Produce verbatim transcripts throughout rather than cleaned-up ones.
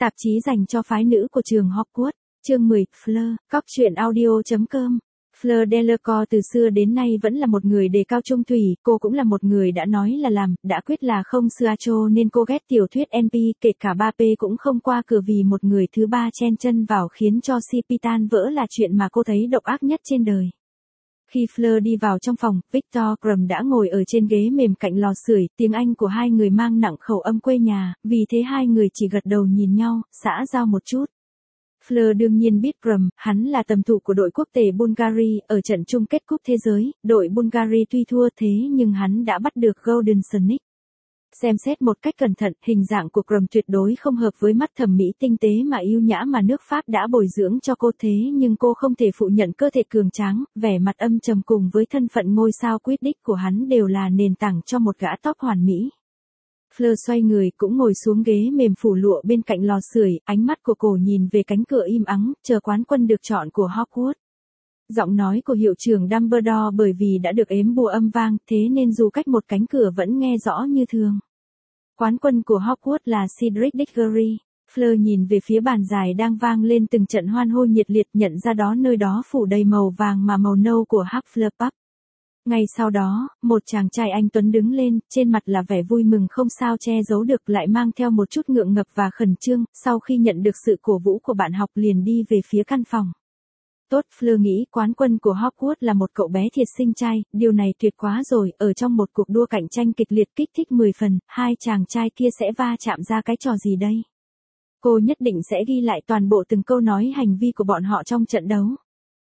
tạp chí dành cho phái nữ của trường Hogwarts. Chương mười, Fleur, Cóc truyện audio chấm com. Fleur Delacour từ xưa đến nay vẫn là một người đề cao trung thủy, cô cũng là một người đã nói là làm, đã quyết là không xưa cho nên cô ghét tiểu thuyết en pê, kể cả ba pê cũng không qua cửa vì một người thứ ba chen chân vào khiến cho xê pê tan vỡ là chuyện mà cô thấy độc ác nhất trên đời. Khi Fleur đi vào trong phòng, Victor Krum đã ngồi ở trên ghế mềm cạnh lò sưởi, tiếng Anh của hai người mang nặng khẩu âm quê nhà, vì thế hai người chỉ gật đầu nhìn nhau, xã giao một chút. Fleur đương nhiên biết Krum, hắn là tầm thủ của đội quốc tể Bulgaria ở trận chung kết cúp thế giới, đội Bulgaria tuy thua thế nhưng hắn đã bắt được Golden Snake. Xem xét một cách cẩn thận, hình dạng của Krum tuyệt đối không hợp với mắt thẩm mỹ tinh tế mà yêu nhã mà nước Pháp đã bồi dưỡng cho cô thế nhưng cô không thể phụ nhận cơ thể cường tráng, vẻ mặt âm trầm cùng với thân phận ngôi sao Quidditch của hắn đều là nền tảng cho một gã tóc hoàn mỹ. Fleur xoay người cũng ngồi xuống ghế mềm phủ lụa bên cạnh lò sưởi, ánh mắt của cô nhìn về cánh cửa im ắng, chờ quán quân được chọn của Hogwarts. Giọng nói của hiệu trưởng Dumbledore bởi vì đã được ếm bùa âm vang, thế nên dù cách một cánh cửa vẫn nghe rõ như thường. Quán quân của Hogwarts là Cedric Diggory. Fleur nhìn về phía bàn dài đang vang lên từng trận hoan hô nhiệt liệt, nhận ra đó nơi đó phủ đầy màu vàng mà màu nâu của Hufflepuff. Ngay sau đó, một chàng trai anh tuấn đứng lên, trên mặt là vẻ vui mừng không sao che giấu được, lại mang theo một chút ngượng ngập và khẩn trương, sau khi nhận được sự cổ vũ của bạn học liền đi về phía căn phòng. Tốt, Fleur nghĩ quán quân của Hogwarts là một cậu bé thiệt xinh trai, điều này tuyệt quá rồi, ở trong một cuộc đua cạnh tranh kịch liệt kích thích mười phần, hai chàng trai kia sẽ va chạm ra cái trò gì đây? Cô nhất định sẽ ghi lại toàn bộ từng câu nói hành vi của bọn họ trong trận đấu.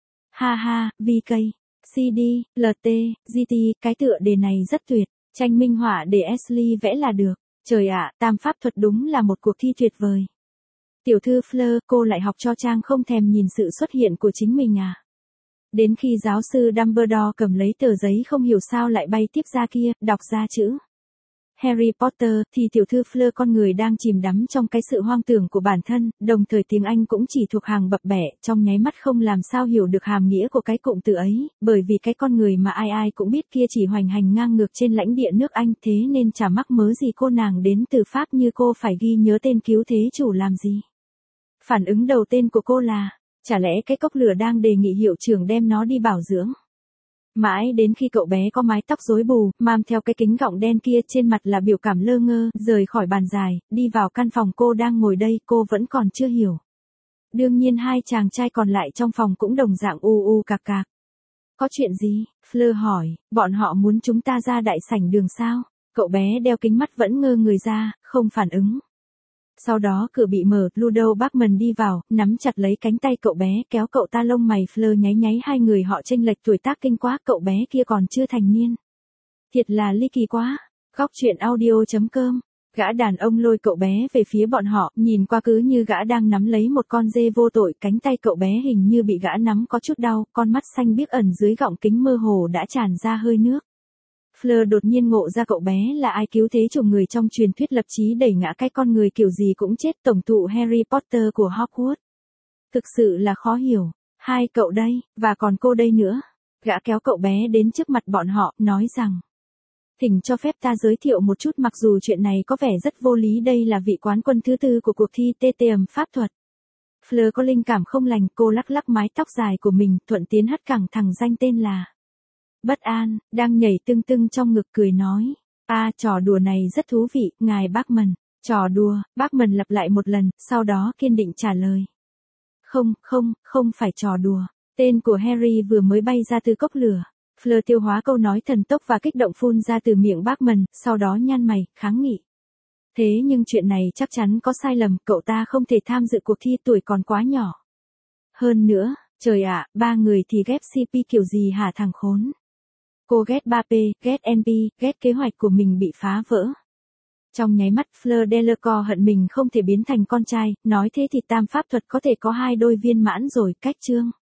Ha ha, vê ca, xê đê, lờ tê, giê tê, cái tựa đề này rất tuyệt, tranh minh họa để Ashley vẽ là được. Trời ạ, tam pháp thuật đúng là một cuộc thi tuyệt vời. Tiểu thư Fleur, cô lại học cho Trang không thèm nhìn sự xuất hiện của chính mình à? Đến khi giáo sư Dumbledore cầm lấy tờ giấy không hiểu sao lại bay tiếp ra kia, đọc ra chữ Harry Potter, thì tiểu thư Fleur con người đang chìm đắm trong cái sự hoang tưởng của bản thân, đồng thời tiếng Anh cũng chỉ thuộc hàng bập bẹ, trong nháy mắt không làm sao hiểu được hàm nghĩa của cái cụm từ ấy, bởi vì cái con người mà ai ai cũng biết kia chỉ hoành hành ngang ngược trên lãnh địa nước Anh, thế nên chả mắc mớ gì cô nàng đến từ Pháp như cô phải ghi nhớ tên cứu thế chủ làm gì. Phản ứng đầu tiên của cô là, chả lẽ cái cốc lửa đang đề nghị hiệu trưởng đem nó đi bảo dưỡng. Mãi đến khi cậu bé có mái tóc rối bù, mang theo cái kính gọng đen kia trên mặt là biểu cảm lơ ngơ, rời khỏi bàn dài, đi vào căn phòng cô đang ngồi đây, cô vẫn còn chưa hiểu. Đương nhiên hai chàng trai còn lại trong phòng cũng đồng dạng u u cạc cạc. Có chuyện gì? Fleur hỏi, bọn họ muốn chúng ta ra đại sảnh đường sao? Cậu bé đeo kính mắt vẫn ngơ người ra, không phản ứng. Sau đó cửa bị mở, Ludo Bagman đi vào, nắm chặt lấy cánh tay cậu bé, kéo cậu ta, lông mày Fleur nháy nháy, hai người họ chênh lệch tuổi tác kinh quá, cậu bé kia còn chưa thành niên. Thiệt là ly kỳ quá. Cóc truyện audio chấm com. Gã đàn ông lôi cậu bé về phía bọn họ, nhìn qua cứ như gã đang nắm lấy một con dê vô tội, cánh tay cậu bé hình như bị gã nắm có chút đau, con mắt xanh biếc ẩn dưới gọng kính mơ hồ đã tràn ra hơi nước. Fleur đột nhiên ngộ ra cậu bé là ai cứu thế chủ người trong truyền thuyết lập chí đẩy ngã cái con người kiểu gì cũng chết, tổng thụ Harry Potter của Hogwarts. Thực sự là khó hiểu. Hai cậu đây, và còn cô đây nữa. Gã kéo cậu bé đến trước mặt bọn họ, nói rằng. Thỉnh cho phép ta giới thiệu một chút, mặc dù chuyện này có vẻ rất vô lý, đây là vị quán quân thứ tư của cuộc thi tê tê ầm pháp thuật. Fleur có linh cảm không lành, cô lắc lắc mái tóc dài của mình, thuận tiến hất cẳng thằng danh tên là Bất An, đang nhảy tưng tưng trong ngực, cười nói. A à, trò đùa này rất thú vị, ngài Bagman. Trò đùa, Bagman lặp lại một lần, sau đó kiên định trả lời. Không, không, không phải trò đùa. Tên của Harry vừa mới bay ra từ cốc lửa. Fleur tiêu hóa câu nói thần tốc và kích động phun ra từ miệng Bagman, sau đó nhăn mày, kháng nghị. Thế nhưng chuyện này chắc chắn có sai lầm, cậu ta không thể tham dự cuộc thi, tuổi còn quá nhỏ. Hơn nữa, trời ạ, ba người thì ghép xê pê kiểu gì hả thằng khốn? Cô ghét ba pê, ghét en pê, ghét kế hoạch của mình bị phá vỡ. Trong nháy mắt Fleur Delacour hận mình không thể biến thành con trai, nói thế thì tam pháp thuật có thể có hai đôi viên mãn rồi, cách chương.